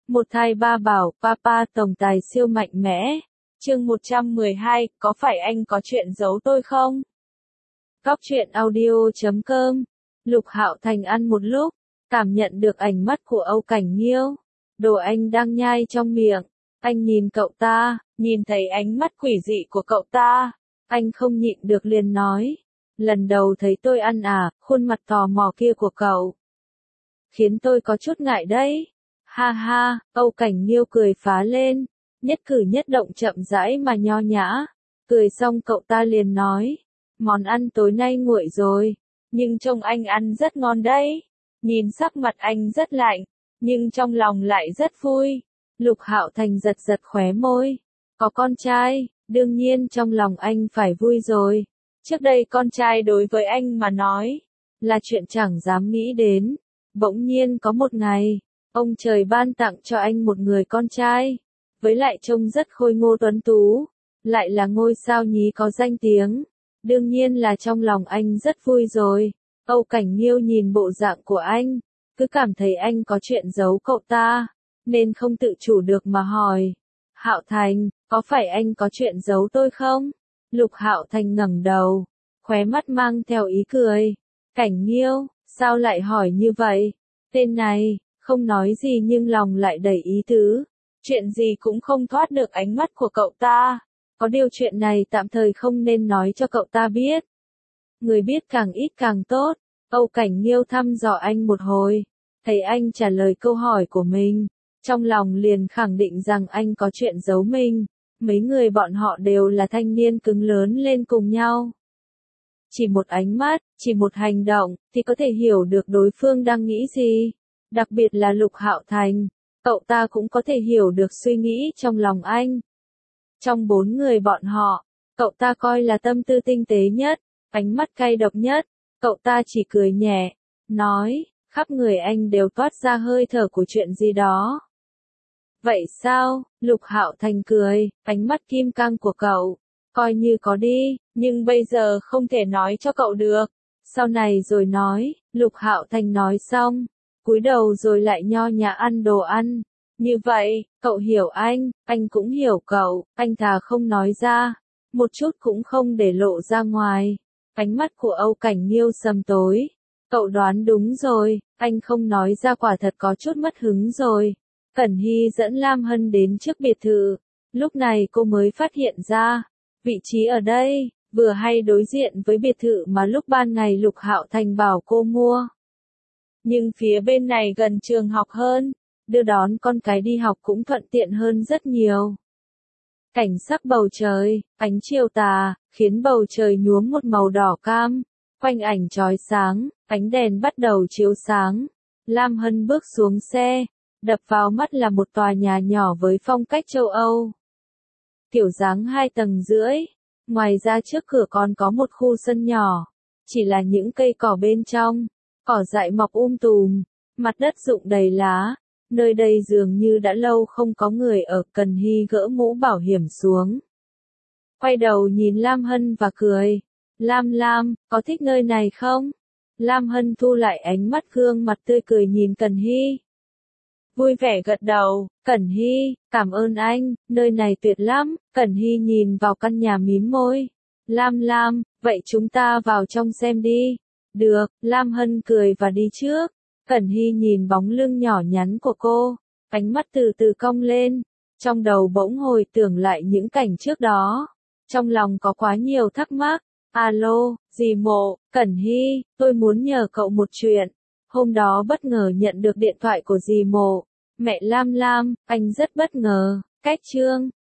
Một thai ba bảo, papa tổng tài siêu mạnh mẽ. Chương 112, có phải anh có chuyện giấu tôi không? Góc truyện audio.com. Lục Hạo Thành ăn một lúc, cảm nhận được ánh mắt của Âu Cảnh Nghiêu. Đồ anh đang nhai trong miệng. Anh nhìn cậu ta, nhìn thấy ánh mắt quỷ dị của cậu ta. Anh không nhịn được liền nói. Lần đầu thấy tôi ăn à, khuôn mặt tò mò kia của cậu khiến tôi có chút ngại đấy. Ha ha, Âu Cảnh Nghiêu cười phá lên, nhất cử nhất động chậm rãi mà nho nhã. Cười xong cậu ta liền nói, món ăn tối nay nguội rồi, nhưng trông anh ăn rất ngon đấy. Nhìn sắc mặt anh rất lạnh, nhưng trong lòng lại rất vui. Lục Hạo Thành giật giật khóe môi. Có con trai, đương nhiên trong lòng anh phải vui rồi. Trước đây con trai đối với anh mà nói, là chuyện chẳng dám nghĩ đến. Bỗng nhiên có một ngày, ông trời ban tặng cho anh một người con trai, với lại trông rất khôi ngô tuấn tú, lại là ngôi sao nhí có danh tiếng. Đương nhiên là trong lòng anh rất vui rồi. Âu Cảnh Nghiêu nhìn bộ dạng của anh, cứ cảm thấy anh có chuyện giấu cậu ta, nên không tự chủ được mà hỏi. Hạo Thành, có phải anh có chuyện giấu tôi không? Lục Hạo Thành ngẩng đầu, khóe mắt mang theo ý cười. Cảnh Nghiêu, sao lại hỏi như vậy? Tên này, không nói gì nhưng lòng lại đầy ý tứ. Chuyện gì cũng không thoát được ánh mắt của cậu ta. Có điều chuyện này tạm thời không nên nói cho cậu ta biết. Người biết càng ít càng tốt. Âu Cảnh Nghiêu thăm dò anh một hồi. Thấy anh trả lời câu hỏi của mình, trong lòng liền khẳng định rằng anh có chuyện giấu mình. Mấy người bọn họ đều là thanh niên cứng lớn lên cùng nhau. Chỉ một ánh mắt, chỉ một hành động, thì có thể hiểu được đối phương đang nghĩ gì. Đặc biệt là Lục Hạo Thành, cậu ta cũng có thể hiểu được suy nghĩ trong lòng anh. Trong 4 người bọn họ, cậu ta coi là tâm tư tinh tế nhất, ánh mắt cay độc nhất. Cậu ta chỉ cười nhẹ, nói, khắp người anh đều toát ra hơi thở của chuyện gì đó. Vậy sao? Lục Hạo Thành cười, ánh mắt kim cang của cậu, coi như có đi, nhưng bây giờ không thể nói cho cậu được. Sau này rồi nói. Lục Hạo Thành nói xong, cúi đầu rồi lại nho nhã ăn đồ ăn. Như vậy, cậu hiểu anh cũng hiểu cậu, anh thà không nói ra, một chút cũng không để lộ ra ngoài. Ánh mắt của Âu Cảnh Nghiêu sầm tối. Cậu đoán đúng rồi, anh không nói ra quả thật có chút mất hứng rồi. Cẩn Hy dẫn Lam Hân đến trước biệt thự. Lúc này cô mới phát hiện ra, vị trí ở đây, vừa hay đối diện với biệt thự mà lúc ban ngày Lục Hạo Thành bảo cô mua. Nhưng phía bên này gần trường học hơn, đưa đón con cái đi học cũng thuận tiện hơn rất nhiều. Cảnh sắc bầu trời, ánh chiều tà, khiến bầu trời nhuốm một màu đỏ cam, quanh ảnh chói sáng, ánh đèn bắt đầu chiếu sáng. Lam Hân bước xuống xe, đập vào mắt là một tòa nhà nhỏ với phong cách châu Âu. Kiểu dáng 2 tầng rưỡi, ngoài ra trước cửa còn có một khu sân nhỏ, chỉ là những cây cỏ bên trong, cỏ dại mọc tùm, mặt đất rụng đầy lá. Nơi đây dường như đã lâu không có người ở. Cần Hy gỡ mũ bảo hiểm xuống, quay đầu nhìn Lam Hân và cười. Lam, có thích nơi này không? Lam Hân thu lại ánh mắt gương mặt tươi cười nhìn Cần Hy. Vui vẻ gật đầu. Cần Hy, cảm ơn anh, nơi này tuyệt lắm. Cần Hy nhìn vào căn nhà mím môi. Lam, vậy chúng ta vào trong xem đi. Được, Lam Hân cười và đi trước. Cẩn Hy nhìn bóng lưng nhỏ nhắn của cô, ánh mắt từ từ cong lên, trong đầu bỗng hồi tưởng lại những cảnh trước đó. Trong lòng có quá nhiều thắc mắc. Alo, dì Mộ, Cẩn Hy, tôi muốn nhờ cậu một chuyện. Hôm đó bất ngờ nhận được điện thoại của dì Mộ. Mẹ Lam, anh rất bất ngờ. Cách chương